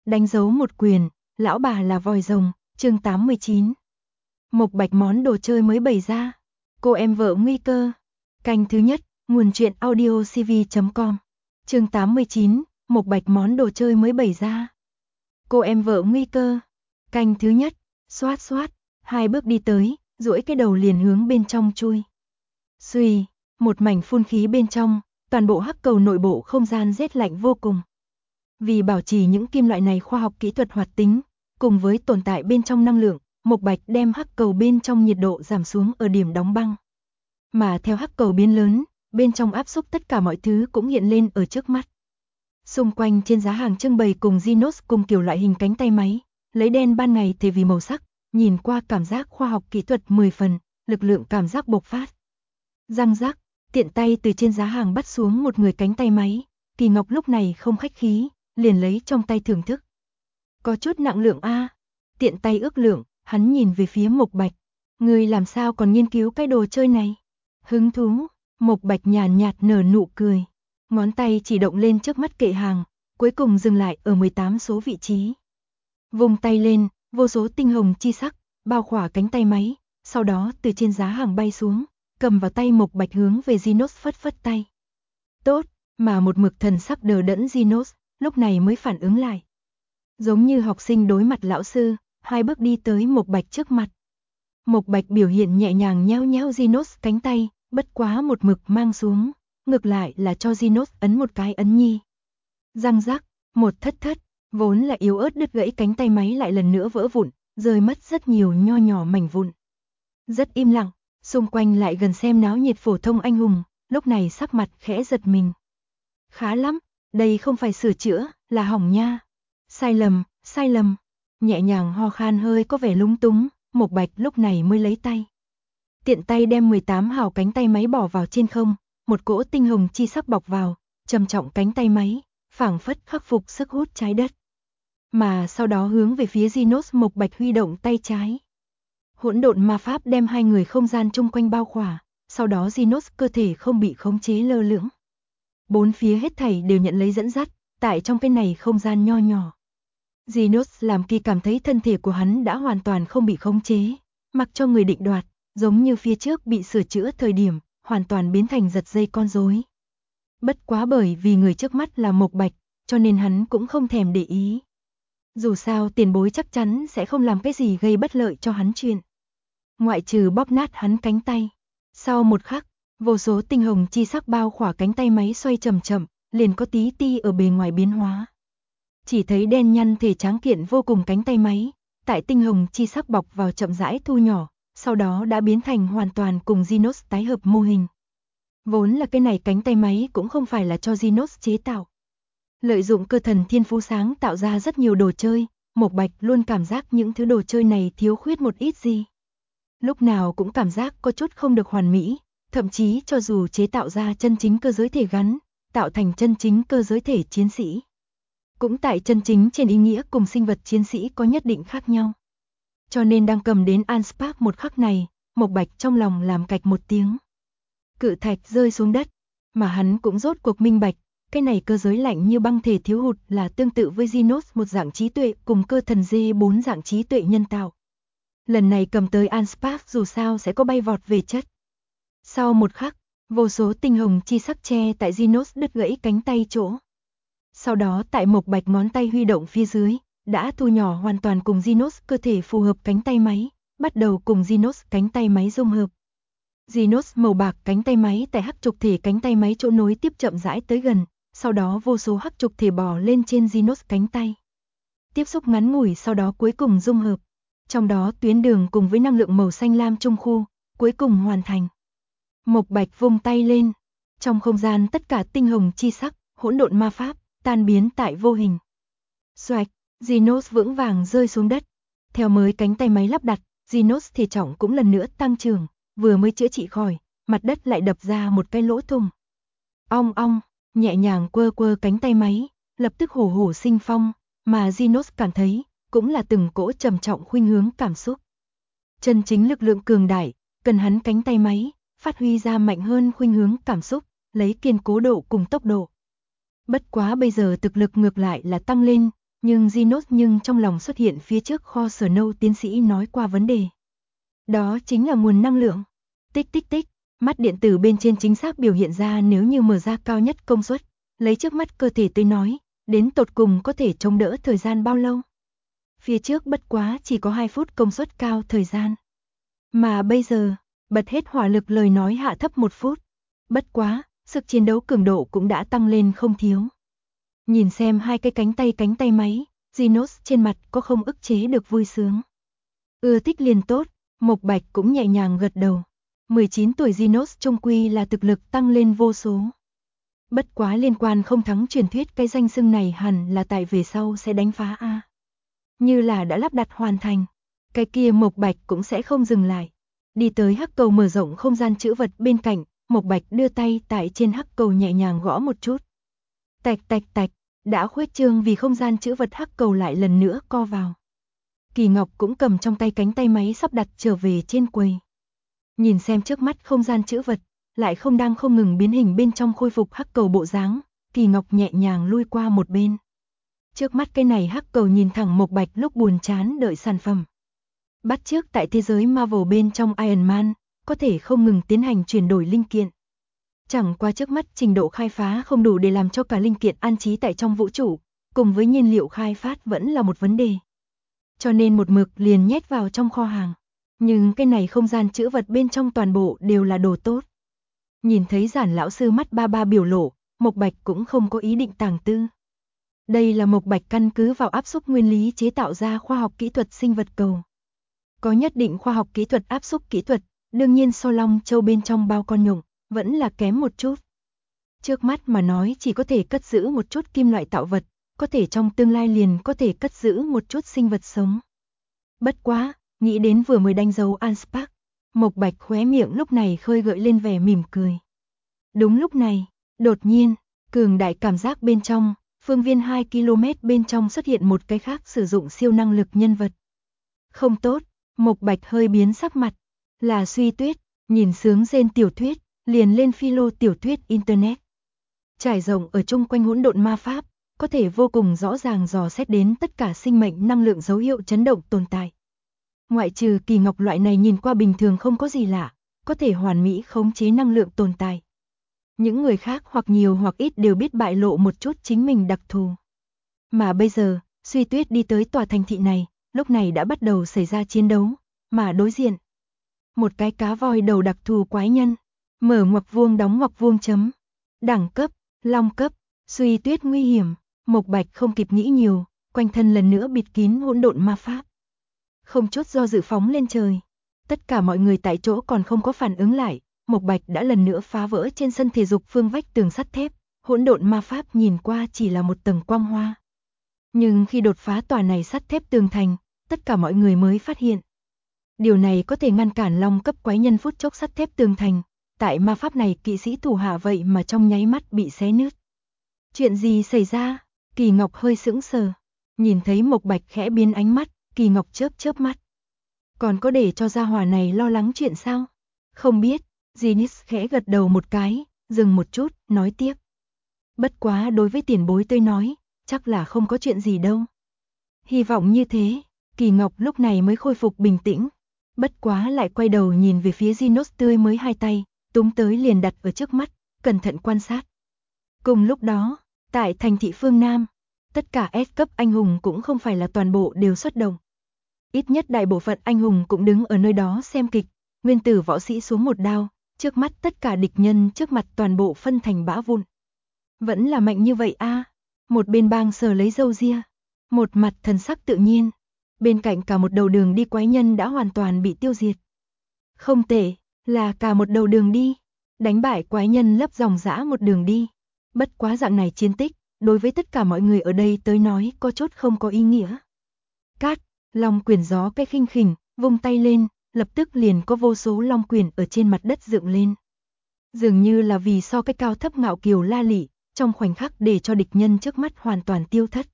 Đánh dấu một quyền, lão bà là vòi rồng, chương 89. Mộc Bạch món đồ chơi mới bày ra. Cô em vợ nguy cơ. Canh thứ nhất, nguồn truyện audio cv.com. Chương 89, Mộc Bạch món đồ chơi mới bày ra. Cô em vợ nguy cơ. Canh thứ nhất, xoát xoát, hai bước đi tới, duỗi cái đầu liền hướng bên trong chui. Xuy, một mảnh phun khí bên trong, toàn bộ hắc cầu nội bộ không gian rét lạnh vô cùng. Vì bảo trì những kim loại này khoa học kỹ thuật hoạt tính, cùng với tồn tại bên trong năng lượng, Mộc Bạch đem hắc cầu bên trong nhiệt độ giảm xuống ở điểm đóng băng. Mà theo hắc cầu biến lớn, bên trong áp suất tất cả mọi thứ cũng hiện lên ở trước mắt. Xung quanh trên giá hàng trưng bày cùng Genos cùng kiểu loại hình cánh tay máy, lấy đen ban ngày thay vì màu sắc, nhìn qua cảm giác khoa học kỹ thuật 10 phần, lực lượng cảm giác bộc phát. Răng rắc, tiện tay từ trên giá hàng bắt xuống một người cánh tay máy, Kỳ Ngọc lúc này không khách khí, liền lấy trong tay thưởng thức. Có chút nặng lượng a. Tiện tay ước lượng, hắn nhìn về phía Mộc Bạch. Ngươi làm sao còn nghiên cứu cái đồ chơi này? Hứng thú, Mộc Bạch nhàn nhạt nở nụ cười. Ngón tay chỉ động lên trước mắt kệ hàng, cuối cùng dừng lại ở 18 số vị trí. Vùng tay lên, vô số tinh hồng chi sắc, bao khỏa cánh tay máy, sau đó từ trên giá hàng bay xuống, cầm vào tay Mộc Bạch hướng về Genos phất phất tay. Tốt, mà một mực thần sắc đờ đẫn Genos, lúc này mới phản ứng lại. Giống như học sinh đối mặt lão sư, hai bước đi tới Mộc Bạch trước mặt. Mộc Bạch biểu hiện nhẹ nhàng nhéo nhéo Genos cánh tay, bất quá một mực mang xuống, ngược lại là cho Genos ấn một cái ấn nhi. Răng rắc, một thất thất, vốn là yếu ớt đứt gãy cánh tay máy lại lần nữa vỡ vụn, rơi mất rất nhiều nho nhỏ mảnh vụn. Rất im lặng, xung quanh lại gần xem náo nhiệt phổ thông anh hùng, lúc này sắc mặt khẽ giật mình. Khá lắm, đây không phải sửa chữa, là hỏng nha. Sai lầm, nhẹ nhàng ho khan hơi có vẻ lúng túng, Mộc Bạch lúc này mới lấy tay. Tiện tay đem 18 hào cánh tay máy bỏ vào trên không, một cỗ tinh hồng chi sắc bọc vào, trầm trọng cánh tay máy, phảng phất khắc phục sức hút trái đất. Mà sau đó hướng về phía Genos Mộc Bạch huy động tay trái. Hỗn độn ma pháp đem hai người không gian chung quanh bao khỏa, sau đó Genos cơ thể không bị khống chế lơ lửng. Bốn phía hết thảy đều nhận lấy dẫn dắt, tại trong cái này không gian nho nhỏ. Genos làm Kỳ cảm thấy thân thể của hắn đã hoàn toàn không bị khống chế, mặc cho người định đoạt, giống như phía trước bị sửa chữa thời điểm, hoàn toàn biến thành giật dây con rối. Bất quá bởi vì người trước mắt là Mộc Bạch, cho nên hắn cũng không thèm để ý. Dù sao tiền bối chắc chắn sẽ không làm cái gì gây bất lợi cho hắn chuyện. Ngoại trừ bóp nát hắn cánh tay. Sau một khắc, vô số tinh hồng chi sắc bao khỏa cánh tay máy xoay chậm chậm, liền có tí ti ở bề ngoài biến hóa. Chỉ thấy đen nhăn thể tráng kiện vô cùng cánh tay máy, tại tinh hồng chi sắc bọc vào chậm rãi thu nhỏ, sau đó đã biến thành hoàn toàn cùng Genos tái hợp mô hình. Vốn là cái này cánh tay máy cũng không phải là cho Genos chế tạo. Lợi dụng cơ thần thiên phú sáng tạo ra rất nhiều đồ chơi, Mộc Bạch luôn cảm giác những thứ đồ chơi này thiếu khuyết một ít gì. Lúc nào cũng cảm giác có chút không được hoàn mỹ, thậm chí cho dù chế tạo ra chân chính cơ giới thể gắn, tạo thành chân chính cơ giới thể chiến sĩ. Cũng tại chân chính trên ý nghĩa cùng sinh vật chiến sĩ có nhất định khác nhau. Cho nên đang cầm đến Anspark một khắc này, Mộc Bạch trong lòng làm cạch một tiếng. Cự thạch rơi xuống đất, mà hắn cũng rốt cuộc minh bạch, cái này cơ giới lạnh như băng thể thiếu hụt là tương tự với Genos một dạng trí tuệ cùng cơ thần G4 dạng trí tuệ nhân tạo. Lần này cầm tới Anspark dù sao sẽ có bay vọt về chất. Sau một khắc, vô số tinh hồng chi sắc che tại Genos đứt gãy cánh tay chỗ. Sau đó tại Mộc Bạch ngón tay huy động phía dưới, đã thu nhỏ hoàn toàn cùng Genos cơ thể phù hợp cánh tay máy, bắt đầu cùng Genos cánh tay máy dung hợp. Genos màu bạc cánh tay máy tại hắc trục thể cánh tay máy chỗ nối tiếp chậm rãi tới gần, sau đó vô số hắc trục thể bò lên trên Genos cánh tay. Tiếp xúc ngắn ngủi sau đó cuối cùng dung hợp. Trong đó tuyến đường cùng với năng lượng màu xanh lam trung khu, cuối cùng hoàn thành. Mộc Bạch vung tay lên, trong không gian tất cả tinh hồng chi sắc, hỗn độn ma pháp, tan biến tại vô hình. Xoạch, Genos vững vàng rơi xuống đất. Theo mới cánh tay máy lắp đặt, Genos thể trọng cũng lần nữa tăng trưởng, vừa mới chữa trị khỏi, mặt đất lại đập ra một cái lỗ thủng. Ong ong, nhẹ nhàng quơ quơ cánh tay máy, lập tức hổ hổ sinh phong, mà Genos cảm thấy, cũng là từng cỗ trầm trọng khuynh hướng cảm xúc. Chân chính lực lượng cường đại, cần hắn cánh tay máy, phát huy ra mạnh hơn khuynh hướng cảm xúc, lấy kiên cố độ cùng tốc độ. Bất quá bây giờ thực lực ngược lại là tăng lên, Nhưng nhưng trong lòng xuất hiện phía trước kho Snow tiến sĩ nói qua vấn đề. Đó chính là nguồn năng lượng. Tích tích tích, mắt điện tử bên trên chính xác biểu hiện ra nếu như mở ra cao nhất công suất, lấy trước mắt cơ thể tôi nói, đến tột cùng có thể chống đỡ thời gian bao lâu. Phía trước bất quá chỉ có 2 phút công suất cao thời gian. Mà bây giờ, bật hết hỏa lực lời nói hạ thấp 1 phút. Bất quá, sức chiến đấu cường độ cũng đã tăng lên không thiếu. Nhìn xem hai cái cánh tay máy, Genos trên mặt có không ức chế được vui sướng. Ưa thích liền tốt, Mộc Bạch cũng nhẹ nhàng gật đầu. 19 tuổi Genos trung quy là thực lực tăng lên vô số. Bất quá liên quan không thắng truyền thuyết, cái danh xưng này hẳn là tại về sau sẽ đánh phá A. Như là đã lắp đặt hoàn thành, cái kia Mộc Bạch cũng sẽ không dừng lại. Đi tới hắc cầu mở rộng không gian trữ vật bên cạnh, Mộc Bạch đưa tay tại trên hắc cầu nhẹ nhàng gõ một chút. Tạch tạch tạch, đã khuếch trương vì không gian trữ vật hắc cầu lại lần nữa co vào. Kỳ Ngọc cũng cầm trong tay cánh tay máy sắp đặt trở về trên quầy. Nhìn xem trước mắt không gian trữ vật, lại đang không ngừng biến hình bên trong khôi phục hắc cầu bộ dáng, Kỳ Ngọc nhẹ nhàng lui qua một bên. Trước mắt cái này hắc cầu nhìn thẳng Mộc Bạch lúc buồn chán đợi sản phẩm. Bắt chước tại thế giới Marvel bên trong Iron Man, có thể không ngừng tiến hành chuyển đổi linh kiện. Chẳng qua trước mắt trình độ khai phá không đủ để làm cho cả linh kiện an trí tại trong vũ trụ, cùng với nhiên liệu khai phát vẫn là một vấn đề. Cho nên một mực liền nhét vào trong kho hàng. Nhưng cái này không gian trữ vật bên trong toàn bộ đều là đồ tốt. Nhìn thấy Giản lão sư mắt ba biểu lộ, Mộc Bạch cũng không có ý định tàng tư. Đây là Mộc Bạch căn cứ vào áp xúc nguyên lý chế tạo ra khoa học kỹ thuật sinh vật cầu. Có nhất định khoa học kỹ thuật áp xúc kỹ thuật, đương nhiên so Long Châu bên trong bao con nhộng, vẫn là kém một chút. Trước mắt mà nói chỉ có thể cất giữ một chút kim loại tạo vật, có thể trong tương lai liền có thể cất giữ một chút sinh vật sống. Bất quá, nghĩ đến vừa mới đánh dấu Anspark, Mộc Bạch khóe miệng lúc này khơi gợi lên vẻ mỉm cười. Đúng lúc này, đột nhiên, cường đại cảm giác bên trong, phương viên 2 km bên trong xuất hiện một cái khác sử dụng siêu năng lực nhân vật. Không tốt, Mộc Bạch hơi biến sắc mặt, là Suy Tuyết, nhìn sướng rên tiểu thuyết, liền lên philo tiểu thuyết internet. Trải rộng ở chung quanh hỗn độn ma pháp, có thể vô cùng rõ ràng dò xét đến tất cả sinh mệnh năng lượng dấu hiệu chấn động tồn tại. Ngoại trừ Kỳ Ngọc loại này nhìn qua bình thường không có gì lạ, có thể hoàn mỹ khống chế năng lượng tồn tại. Những người khác hoặc nhiều hoặc ít đều biết bại lộ một chút chính mình đặc thù. Mà bây giờ, Suy Tuyết đi tới tòa thành thị này, lúc này đã bắt đầu xảy ra chiến đấu, mà đối diện. Một cái cá voi đầu đặc thù quái nhân, mở ngoặc vuông đóng ngoặc vuông chấm. Đẳng cấp, Long cấp, Suy Tuyết nguy hiểm, Mộc Bạch không kịp nghĩ nhiều, quanh thân lần nữa bịt kín hỗn độn ma pháp. Không chút do dự phóng lên trời. Tất cả mọi người tại chỗ còn không có phản ứng lại, Mộc Bạch đã lần nữa phá vỡ trên sân thể dục phương vách tường sắt thép, hỗn độn ma pháp nhìn qua chỉ là một tầng quang hoa. Nhưng khi đột phá tòa này sắt thép tường thành, tất cả mọi người mới phát hiện. Điều này có thể ngăn cản Long cấp quái nhân phút chốc sắt thép tường thành, tại ma pháp này kỵ sĩ thủ hạ vậy mà trong nháy mắt bị xé nứt. Chuyện gì xảy ra? Kỳ Ngọc hơi sững sờ, nhìn thấy Mộc Bạch khẽ biến ánh mắt, Kỳ Ngọc chớp mắt. Còn có để cho gia hỏa này lo lắng chuyện sao? Không biết, Genis khẽ gật đầu một cái, dừng một chút, nói tiếp. Bất quá đối với tiền bối tôi nói, chắc là không có chuyện gì đâu. Hy vọng như thế, Kỳ Ngọc lúc này mới khôi phục bình tĩnh. Bất quá lại quay đầu nhìn về phía Genos tươi mới hai tay, túm tới liền đặt ở trước mắt, cẩn thận quan sát. Cùng lúc đó, tại thành thị phương Nam, tất cả S cấp anh hùng cũng không phải là toàn bộ đều xuất động. Ít nhất đại bộ phận anh hùng cũng đứng ở nơi đó xem kịch, nguyên tử võ sĩ xuống một đao, trước mắt tất cả địch nhân trước mặt toàn bộ phân thành bã vụn. Vẫn là mạnh như vậy a. Một bên bang sờ lấy râu ria, một mặt thần sắc tự nhiên. Bên cạnh cả một đầu đường đi quái nhân đã hoàn toàn bị tiêu diệt. Không tệ, là cả một đầu đường đi. Đánh bại quái nhân lấp dòng dã một đường đi. Bất quá dạng này chiến tích, đối với tất cả mọi người ở đây tới nói có chút không có ý nghĩa. Cát, long quyền gió cái khinh khỉnh, vung tay lên, lập tức liền có vô số long quyền ở trên mặt đất dựng lên. Dường như là vì so cái cao thấp ngạo kiều la lị, trong khoảnh khắc để cho địch nhân trước mắt hoàn toàn tiêu thất.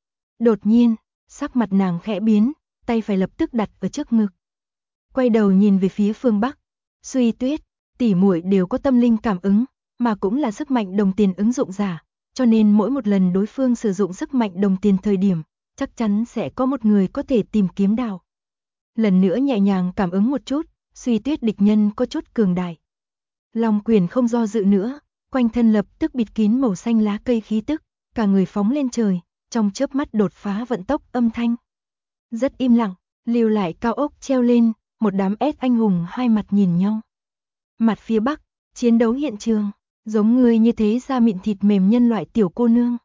Đột nhiên, sắc mặt nàng khẽ biến, tay phải lập tức đặt ở trước ngực. Quay đầu nhìn về phía phương Bắc, Suy Tuyết, tỷ muội đều có tâm linh cảm ứng, mà cũng là sức mạnh đồng tiền ứng dụng giả, cho nên mỗi một lần đối phương sử dụng sức mạnh đồng tiền thời điểm, chắc chắn sẽ có một người có thể tìm kiếm đào. Lần nữa nhẹ nhàng cảm ứng một chút, Suy Tuyết địch nhân có chút cường đại. Long Quyền không do dự nữa, quanh thân lập tức bịt kín màu xanh lá cây khí tức, cả người phóng lên trời, trong chớp mắt đột phá vận tốc âm thanh. Rất im lặng, lưu lại cao ốc treo lên, một đám ép anh hùng hai mặt nhìn nhau. Mặt phía bắc, chiến đấu hiện trường, giống người như thế da mịn thịt mềm nhân loại tiểu cô nương.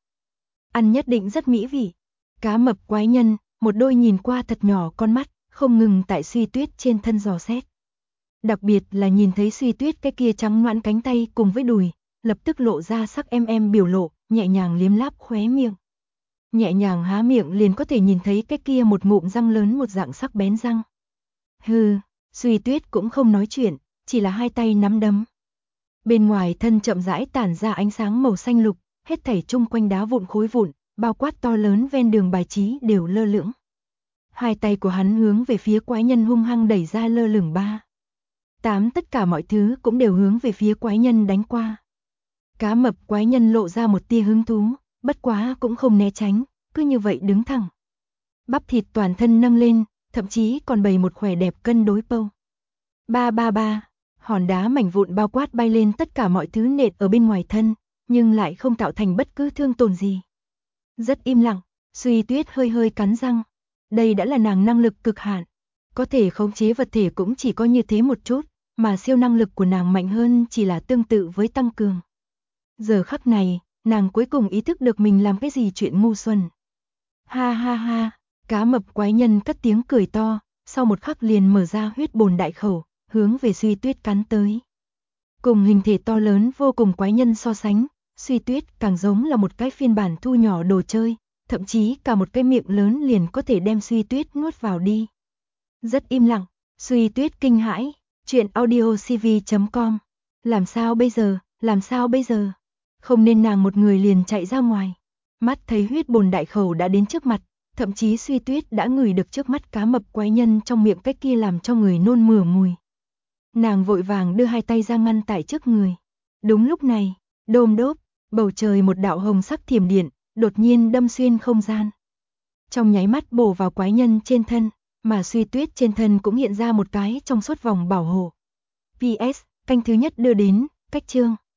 Ăn nhất định rất mỹ vị. Cá mập quái nhân, một đôi nhìn qua thật nhỏ con mắt, không ngừng tại Suy Tuyết trên thân dò xét. Đặc biệt là nhìn thấy Suy Tuyết cái kia trắng nõn cánh tay cùng với đùi, lập tức lộ ra sắc em biểu lộ, nhẹ nhàng liếm láp khóe miệng. Nhẹ nhàng há miệng liền có thể nhìn thấy cái kia một ngụm răng lớn một dạng sắc bén răng. Hừ, Suy Tuyết cũng không nói chuyện, chỉ là hai tay nắm đấm. Bên ngoài thân chậm rãi tản ra ánh sáng màu xanh lục, hết thảy chung quanh đá vụn khối vụn, bao quát to lớn ven đường bài trí đều lơ lửng. Hai tay của hắn hướng về phía quái nhân hung hăng đẩy ra lơ lửng 3, 8, tất cả mọi thứ cũng đều hướng về phía quái nhân đánh qua. Cá mập quái nhân lộ ra một tia hứng thú, bất quá cũng không né tránh, cứ như vậy đứng thẳng. Bắp thịt toàn thân nâng lên, thậm chí còn bày một khỏe đẹp cân đối pâu. Ba ba ba, hòn đá mảnh vụn bao quát bay lên tất cả mọi thứ nện ở bên ngoài thân, nhưng lại không tạo thành bất cứ thương tổn gì. Rất im lặng, Suy Tuyết hơi hơi cắn răng. Đây đã là nàng năng lực cực hạn. Có thể khống chế vật thể cũng chỉ có như thế một chút, mà siêu năng lực của nàng mạnh hơn chỉ là tương tự với tăng cường. Giờ khắc này, nàng cuối cùng ý thức được mình làm cái gì chuyện ngu xuẩn. Ha ha ha, cá mập quái nhân cất tiếng cười to, sau một khắc liền mở ra huyết bồn đại khẩu, hướng về Suy Tuyết cắn tới. Cùng hình thể to lớn vô cùng quái nhân so sánh, Suy Tuyết càng giống là một cái phiên bản thu nhỏ đồ chơi, thậm chí cả một cái miệng lớn liền có thể đem Suy Tuyết nuốt vào đi. Rất im lặng, Suy Tuyết kinh hãi, chuyện audiocv.com. Làm sao bây giờ, làm sao bây giờ? Không nên nàng một người liền chạy ra ngoài. Mắt thấy huyết bồn đại khẩu đã đến trước mặt, thậm chí Suy Tuyết đã ngửi được trước mắt cá mập quái nhân trong miệng cái kia làm cho người nôn mửa mùi. Nàng vội vàng đưa hai tay ra ngăn tại trước người. Đúng lúc này, đôm đốp, bầu trời một đạo hồng sắc thiểm điện, đột nhiên đâm xuyên không gian. Trong nháy mắt bổ vào quái nhân trên thân, mà Suy Tuyết trên thân cũng hiện ra một cái trong suốt vòng bảo hộ. PS, canh thứ nhất đưa đến, cách chương.